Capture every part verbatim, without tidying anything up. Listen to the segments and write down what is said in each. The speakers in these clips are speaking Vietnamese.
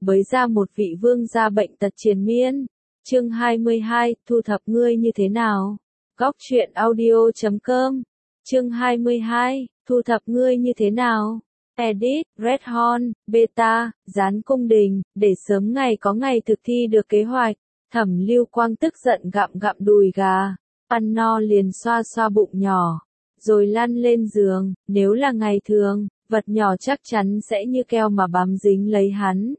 bới ra một vị vương gia bệnh tật triền miên. Chương hai mươi hai, thu thập ngươi như thế nào? Góc truyện audio chấm com. Chương hai mươi hai, thu thập ngươi như thế nào? Edit, Red Horn, Beta, Gián cung đình, để sớm ngày có ngày thực thi được kế hoạch. Thẩm Lưu Quang tức giận gặm gặm đùi gà, ăn no liền xoa xoa bụng nhỏ, rồi lăn lên giường. Nếu là ngày thường, vật nhỏ chắc chắn sẽ như keo mà bám dính lấy hắn.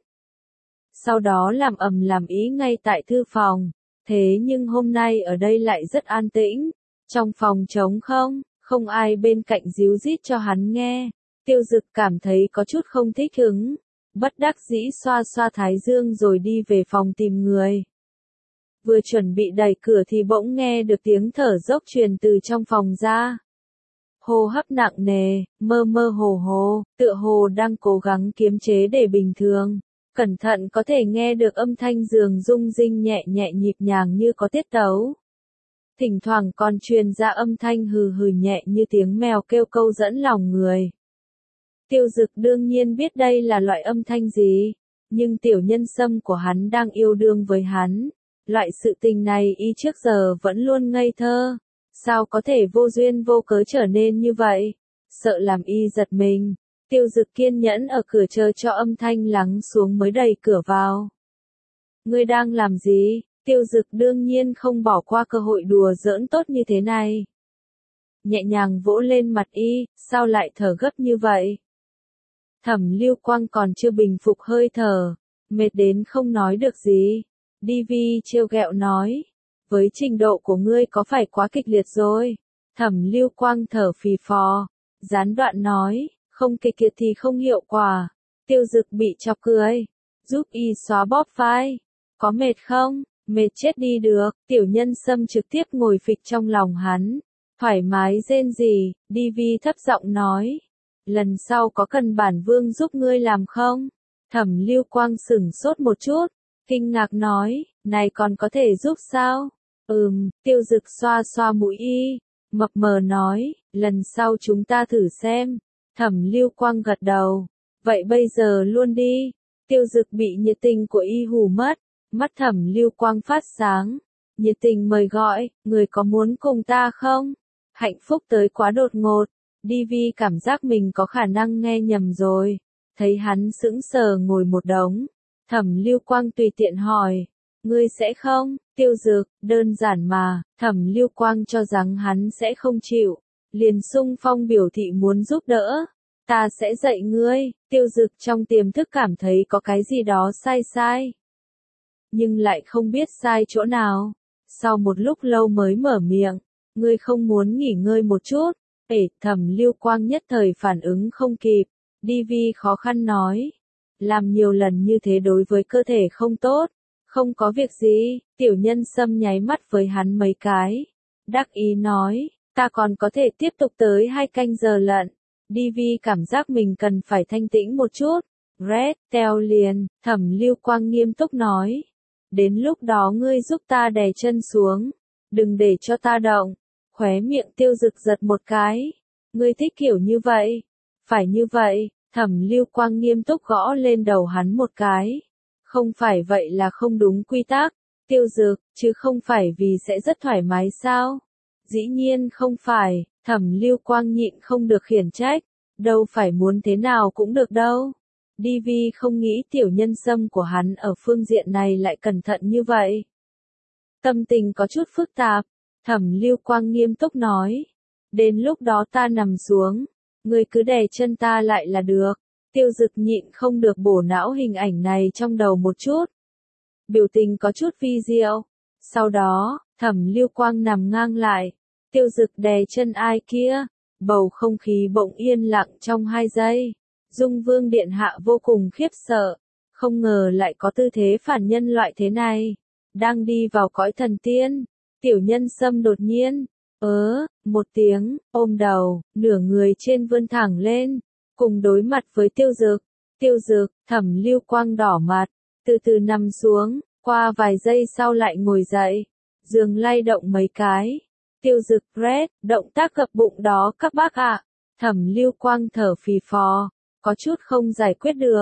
Sau đó làm ầm làm ý ngay tại thư phòng. Thế nhưng hôm nay ở đây lại rất an tĩnh. Trong phòng trống không, không ai bên cạnh díu dít cho hắn nghe. Tiêu Dực cảm thấy có chút không thích ứng. Bất đắc dĩ xoa xoa thái dương rồi đi về phòng tìm người. Vừa chuẩn bị đẩy cửa thì bỗng nghe được tiếng thở dốc truyền từ trong phòng ra. Hô hấp nặng nề, mơ mơ hồ hồ, tựa hồ đang cố gắng kiềm chế để bình thường. Cẩn thận có thể nghe được âm thanh giường rung rinh nhẹ nhẹ nhịp nhàng như có tiết tấu. Thỉnh thoảng còn truyền ra âm thanh hừ hừ nhẹ như tiếng mèo kêu câu dẫn lòng người. Tiêu Dực đương nhiên biết đây là loại âm thanh gì, nhưng tiểu nhân sâm của hắn đang yêu đương với hắn. Loại sự tình này y trước giờ vẫn luôn ngây thơ, sao có thể vô duyên vô cớ trở nên như vậy, sợ làm y giật mình. Tiêu Dực kiên nhẫn ở cửa chờ cho âm thanh lắng xuống mới đẩy cửa vào. Ngươi đang làm gì? Tiêu Dực đương nhiên không bỏ qua cơ hội đùa giỡn tốt như thế này. Nhẹ nhàng vỗ lên mặt y, sao lại thở gấp như vậy? Thẩm Lưu Quang còn chưa bình phục hơi thở, mệt đến không nói được gì. Đi Vi trêu ghẹo nói, với trình độ của ngươi có phải quá kịch liệt rồi? Thẩm Lưu Quang thở phì phò, gián đoạn nói, không kịch liệt thì không hiệu quả. Tiêu Dực bị chọc cười, giúp y xóa bóp vai. Có mệt không? Mệt chết đi được. Tiểu nhân sâm trực tiếp ngồi phịch trong lòng hắn, thoải mái rên rỉ. Đi Vi thấp giọng nói, lần sau có cần bản vương giúp ngươi làm không? Thẩm Lưu Quang sửng sốt một chút, kinh ngạc nói, này còn có thể giúp sao? Ừm, Tiêu Dực xoa xoa mũi y, mập mờ nói, lần sau chúng ta thử xem. Thẩm Lưu Quang gật đầu, vậy bây giờ luôn đi. Tiêu Dực bị nhiệt tình của y hù mất, mắt Thẩm Lưu Quang phát sáng, nhiệt tình mời gọi, người có muốn cùng ta không? Hạnh phúc tới quá đột ngột, Đi Vi cảm giác mình có khả năng nghe nhầm rồi, thấy hắn sững sờ ngồi một đống. Thẩm Lưu Quang tùy tiện hỏi, ngươi sẽ không? Tiêu Dực, đơn giản mà. Thẩm Lưu Quang cho rằng hắn sẽ không chịu, liền xung phong biểu thị muốn giúp đỡ. Ta sẽ dạy ngươi. Tiêu Dực trong tiềm thức cảm thấy có cái gì đó sai sai, nhưng lại không biết sai chỗ nào. Sau một lúc lâu mới mở miệng, ngươi không muốn nghỉ ngơi một chút? Ể, Thẩm Lưu Quang nhất thời phản ứng không kịp. Đi Vi khó khăn nói, làm nhiều lần như thế đối với cơ thể không tốt. Không có việc gì. Tiểu nhân sâm nháy mắt với hắn mấy cái, đắc ý nói, ta còn có thể tiếp tục tới hai canh giờ lận. Đi Vi cảm giác mình cần phải thanh tĩnh một chút. Red, teo liền. Thẩm Lưu Quang nghiêm túc nói, đến lúc đó ngươi giúp ta đè chân xuống, đừng để cho ta động. Khóe miệng Tiêu Dực giật một cái, ngươi thích kiểu như vậy? Phải như vậy. Thẩm Lưu Quang nghiêm túc gõ lên đầu hắn một cái. Không phải vậy là không đúng quy tắc. Tiêu Dực, chứ không phải vì sẽ rất thoải mái sao? Dĩ nhiên không phải. Thẩm Lưu Quang nhịn không được khiển trách, đâu phải muốn thế nào cũng được đâu. Đi Vi không nghĩ tiểu nhân sâm của hắn ở phương diện này lại cẩn thận như vậy. Tâm tình có chút phức tạp. Thẩm Lưu Quang nghiêm túc nói, đến lúc đó ta nằm xuống, ngươi cứ đè chân ta lại là được. Tiêu Dực nhịn không được bổ não hình ảnh này trong đầu một chút. Biểu tình có chút vi diệu. Sau đó, Thẩm Lưu Quang nằm ngang lại. Tiêu Dực đè chân ai kia. Bầu không khí bỗng yên lặng trong hai giây. Dung Vương điện hạ vô cùng khiếp sợ. Không ngờ lại có tư thế phản nhân loại thế này. Đang đi vào cõi thần tiên. Tiểu nhân sâm đột nhiên, ớ, một tiếng, ôm đầu, nửa người trên vươn thẳng lên, cùng đối mặt với Tiêu Dực. Tiêu Dực, Thẩm Lưu Quang đỏ mặt, từ từ nằm xuống, qua vài giây sau lại ngồi dậy, giường lay động mấy cái. Tiêu Dực, Red, động tác gập bụng đó các bác ạ. Thẩm Lưu Quang thở phì phò, có chút không giải quyết được.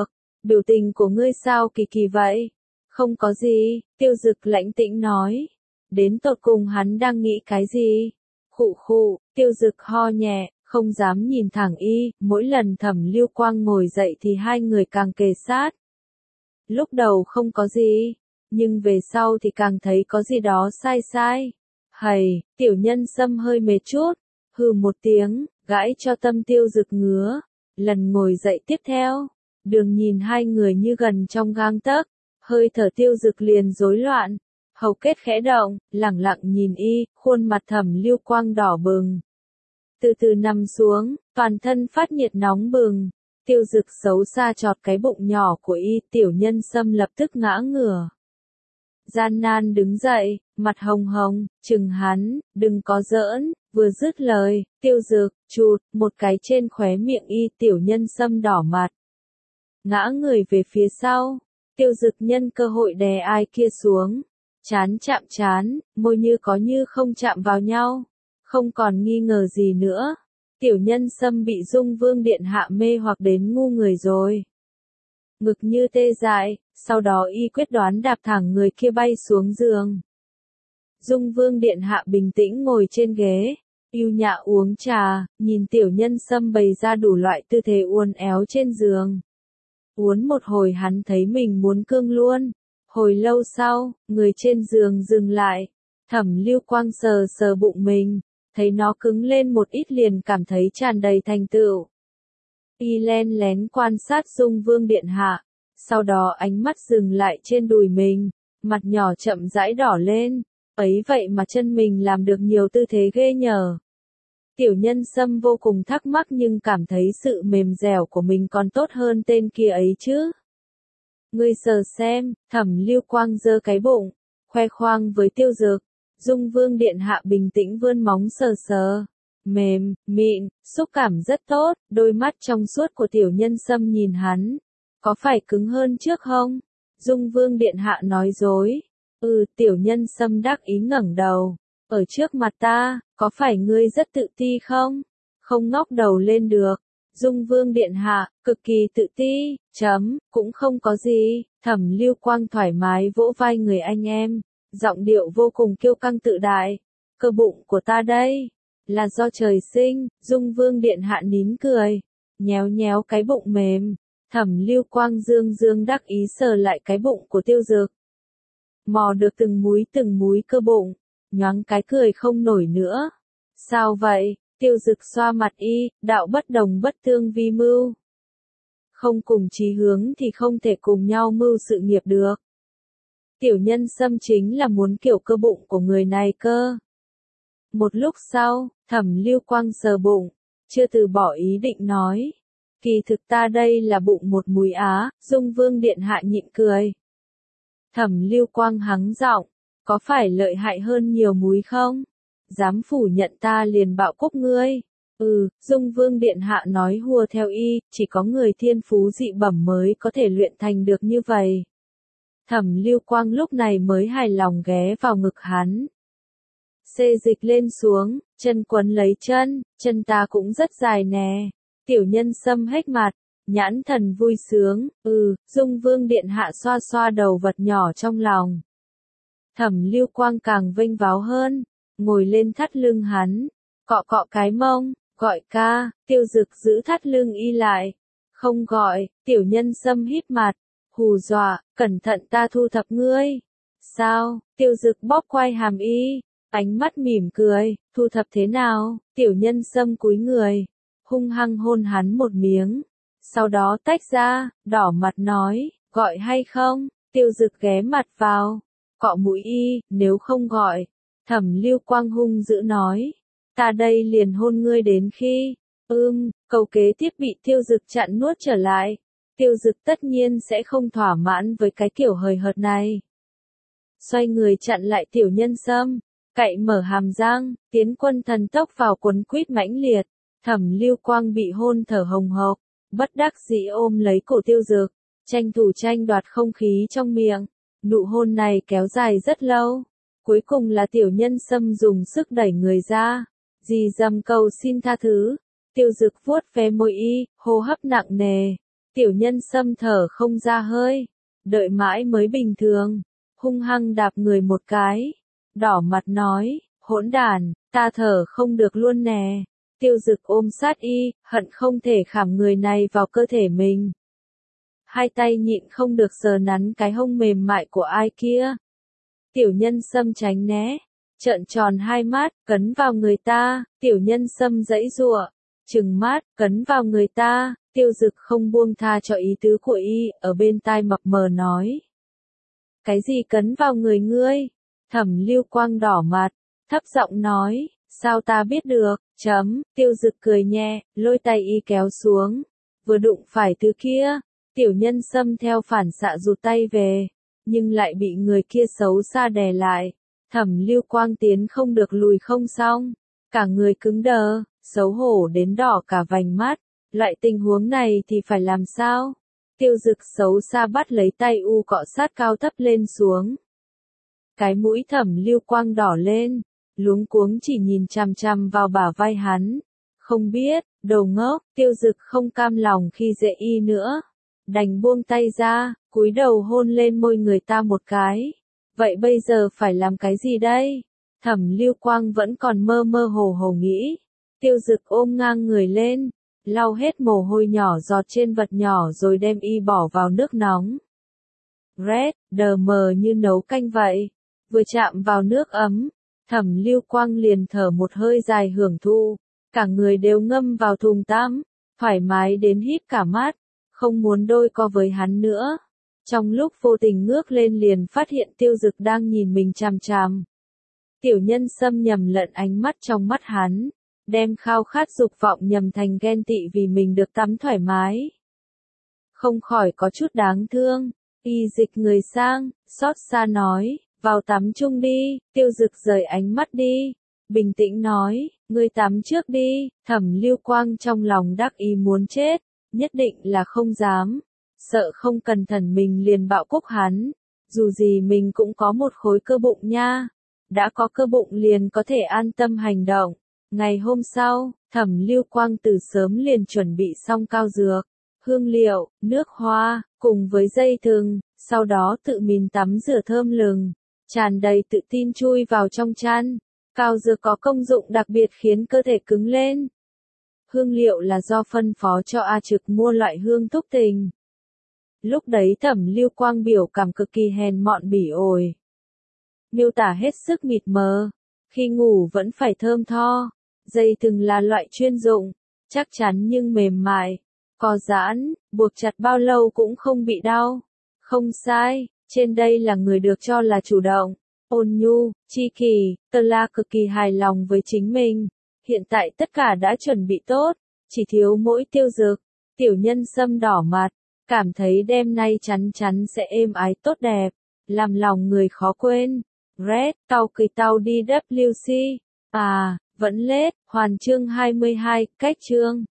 biểu tình của ngươi sao kỳ kỳ vậy? Không có gì, Tiêu Dực lãnh tĩnh nói. Đến tột cùng hắn đang nghĩ cái gì? Khụ khụ, Tiêu Dực ho nhẹ, không dám nhìn thẳng y, mỗi lần Thẩm Lưu Quang ngồi dậy thì hai người càng kề sát. Lúc đầu không có gì, nhưng về sau thì càng thấy có gì đó sai sai. Hầy, tiểu nhân Sâm hơi mệt chút, hừ một tiếng, gãi cho tâm Tiêu Dực ngứa. Lần ngồi dậy tiếp theo, đường nhìn hai người như gần trong gang tấc, hơi thở Tiêu Dực liền rối loạn, hầu kết khẽ động, lẳng lặng nhìn y, khuôn mặt Thẩm Lưu Quang đỏ bừng. Từ từ nằm xuống, toàn thân phát nhiệt nóng bừng, Tiêu Dực xấu xa chọt cái bụng nhỏ của y, tiểu nhân Sâm lập tức ngã ngửa. Gian nan đứng dậy, mặt hồng hồng, chừng hắn, đừng có giỡn, vừa dứt lời, Tiêu Dực, chụt, một cái trên khóe miệng y, tiểu nhân Sâm đỏ mặt. Ngã người về phía sau, Tiêu Dực nhân cơ hội đè ai kia xuống, chán chạm chán, môi như có như không chạm vào nhau, không còn nghi ngờ gì nữa. Tiểu nhân Sâm bị Dung Vương điện hạ mê hoặc đến ngu người rồi. Ngực như tê dại, sau đó y quyết đoán đạp thẳng người kia bay xuống giường. Dung Vương điện hạ bình tĩnh ngồi trên ghế, yêu nhã uống trà, nhìn tiểu nhân Sâm bày ra đủ loại tư thế uốn éo trên giường. Uốn một hồi hắn thấy mình muốn cương luôn. Hồi lâu sau, người trên giường dừng lại. Thẩm Lưu Quang sờ sờ bụng mình, thấy nó cứng lên một ít liền cảm thấy tràn đầy thành tựu. Y len lén quan sát Dung Vương điện hạ, sau đó ánh mắt dừng lại trên đùi mình, mặt nhỏ chậm rãi đỏ lên, ấy vậy mà chân mình làm được nhiều tư thế ghê nhờ. Tiểu nhân Sâm vô cùng thắc mắc nhưng cảm thấy sự mềm dẻo của mình còn tốt hơn tên kia ấy chứ. Ngươi sờ xem, Thẩm Lưu Quang giơ cái bụng, khoe khoang với Tiêu Dực. Dung Vương điện hạ bình tĩnh vươn móng sờ sờ, mềm, mịn, xúc cảm rất tốt, đôi mắt trong suốt của tiểu nhân Sâm nhìn hắn. Có phải cứng hơn trước không? Dung Vương điện hạ nói dối. Ừ, tiểu nhân Sâm đắc ý ngẩng đầu. Ở trước mặt ta, có phải ngươi rất tự ti không? Không ngóc đầu lên được. Dung Vương điện hạ, cực kỳ tự ti, chấm, cũng không có gì. Thẩm Lưu Quang thoải mái vỗ vai người anh em, giọng điệu vô cùng kiêu căng tự đại. Cơ bụng của ta đây, là do trời sinh. Dung Vương điện hạ nín cười, nhéo nhéo cái bụng mềm. Thẩm Lưu Quang dương dương đắc ý sờ lại cái bụng của Tiêu Dực. Mò được từng múi từng múi cơ bụng, nhoáng cái cười không nổi nữa. Sao vậy? Tiêu Dực xoa mặt y, đạo bất đồng bất tương vi mưu. Không cùng chí hướng thì không thể cùng nhau mưu sự nghiệp được. Tiểu nhân Sâm chính là muốn kiểu cơ bụng của người này cơ. Một lúc sau, Thẩm Lưu Quang sờ bụng, chưa từ bỏ ý định nói. Kỳ thực ta đây là bụng một múi á, Dung Vương điện hạ nhịn cười. Thẩm Lưu Quang hắng giọng, có phải lợi hại hơn nhiều múi không? Dám phủ nhận ta liền bạo cúc ngươi. Ừ, Dung Vương điện hạ nói hùa theo y, chỉ có người thiên phú dị bẩm mới có thể luyện thành được như vậy. Thẩm Lưu Quang lúc này mới hài lòng ghé vào ngực hắn. Xê dịch lên xuống, chân quấn lấy chân, chân ta cũng rất dài nè. Tiểu nhân Sâm hếch mặt, nhãn thần vui sướng, ừ, Dung Vương điện hạ xoa xoa đầu vật nhỏ trong lòng. Thẩm Lưu Quang càng vênh váo hơn, ngồi lên thắt lưng hắn, cọ cọ cái mông, gọi ca. Tiêu Dực giữ thắt lưng y lại, không gọi. Tiểu nhân Sâm híp mặt, hù dọa, cẩn thận ta thu thập ngươi. Sao? Tiêu Dực bóp quai hàm y, ánh mắt mỉm cười, thu thập thế nào? Tiểu nhân Sâm cúi người, hung hăng hôn hắn một miếng, sau đó tách ra, đỏ mặt nói, gọi hay không? Tiêu Dực ghé mặt vào, cọ mũi y, nếu không gọi. Thẩm Lưu Quang hung dữ nói, ta đây liền hôn ngươi đến khi, ưm, câu kế tiếp bị Tiêu Dực chặn nuốt trở lại. Tiêu Dực tất nhiên sẽ không thỏa mãn với cái kiểu hời hợt này. Xoay người chặn lại tiểu nhân Sâm, cậy mở hàm răng, tiến quân thần tốc vào quấn quýt mãnh liệt. Thẩm Lưu Quang bị hôn thở hồng hộc, bất đắc dĩ ôm lấy cổ Tiêu Dực, tranh thủ tranh đoạt không khí trong miệng. Nụ hôn này kéo dài rất lâu. Cuối cùng là tiểu nhân Sâm dùng sức đẩy người ra, dì dầm cầu xin tha thứ. Tiêu Dực vuốt ve môi y, hô hấp nặng nề. Tiểu nhân Sâm thở không ra hơi, đợi mãi mới bình thường, hung hăng đạp người một cái, đỏ mặt nói, hỗn đản, ta thở không được luôn nè. Tiêu Dực ôm sát y, hận không thể khảm người này vào cơ thể mình. Hai tay nhịn không được sờ nắn cái hông mềm mại của ai kia. Tiểu nhân Sâm tránh né, trợn tròn hai mắt, cấn vào người ta, tiểu nhân Sâm giãy giụa, trừng mắt, cấn vào người ta, Tiêu Dực không buông tha cho ý tứ của y, ở bên tai mập mờ nói. Cái gì cấn vào người ngươi? Thẩm Lưu Quang đỏ mặt, thấp giọng nói, sao ta biết được, chấm, Tiêu Dực cười nhẹ, lôi tay y kéo xuống, vừa đụng phải thứ kia, tiểu nhân Sâm theo phản xạ rụt tay về, nhưng lại bị người kia xấu xa đè lại, Thẩm Lưu Quang tiến không được lùi không xong, cả người cứng đờ, xấu hổ đến đỏ cả vành mắt, loại tình huống này thì phải làm sao? Tiêu Dực xấu xa bắt lấy tay u cọ sát cao thấp lên xuống. Cái mũi Thẩm Lưu Quang đỏ lên, luống cuống chỉ nhìn chằm chằm vào bả vai hắn. Không biết, đồ ngốc, Tiêu Dực không cam lòng khi dễ y nữa. Đành buông tay ra, cúi đầu hôn lên môi người ta một cái. Vậy bây giờ phải làm cái gì đây? Thẩm Lưu Quang vẫn còn mơ mơ hồ hồ nghĩ. Tiêu Dực ôm ngang người lên, lau hết mồ hôi nhỏ giọt trên vật nhỏ rồi đem y bỏ vào nước nóng. Red, đờ mờ như nấu canh vậy. Vừa chạm vào nước ấm, Thẩm Lưu Quang liền thở một hơi dài hưởng thụ, cả người đều ngâm vào thùng tắm, thoải mái đến híp cả mắt, không muốn đôi co với hắn nữa. Trong lúc vô tình ngước lên liền phát hiện Tiêu Dực đang nhìn mình chằm chằm. Tiểu nhân Sâm nhầm lẫn ánh mắt trong mắt hắn, đem khao khát dục vọng nhầm thành ghen tị vì mình được tắm thoải mái. Không khỏi có chút đáng thương, y dịch người sang, xót xa nói, vào tắm chung đi, Tiêu Dực rời ánh mắt đi, bình tĩnh nói, ngươi tắm trước đi, Thẩm Lưu Quang trong lòng đắc ý muốn chết, nhất định là không dám, sợ không cẩn thận mình liền bạo cúc hắn, dù gì mình cũng có một khối cơ bụng nha, đã có cơ bụng liền có thể an tâm hành động. Ngày hôm sau, Thẩm Lưu Quang từ sớm liền chuẩn bị xong cao dược, hương liệu, nước hoa, cùng với dây thừng, sau đó tự mình tắm rửa thơm lừng, tràn đầy tự tin chui vào trong chăn. Cao dược có công dụng đặc biệt khiến cơ thể cứng lên. Hương liệu là do phân phó cho A Trực mua loại hương thúc tình. Lúc đấy Thẩm Lưu Quang biểu cảm cực kỳ hèn mọn bỉ ổi. Miêu tả hết sức mịt mờ, khi ngủ vẫn phải thơm tho. Dây thừng là loại chuyên dụng, chắc chắn nhưng mềm mại, co giãn, buộc chặt bao lâu cũng không bị đau. Không sai, trên đây là người được cho là chủ động, ôn nhu, chi kỷ, Tơ La cực kỳ hài lòng với chính mình. Hiện tại tất cả đã chuẩn bị tốt, chỉ thiếu mỗi Tiêu Dực. Tiểu nhân Sâm đỏ mặt, cảm thấy đêm nay chắn chắn sẽ êm ái tốt đẹp, làm lòng người khó quên. Red, tàu kỳ tàu đi W C. À, vẫn lết, hoàn chương hai mươi hai, cách chương.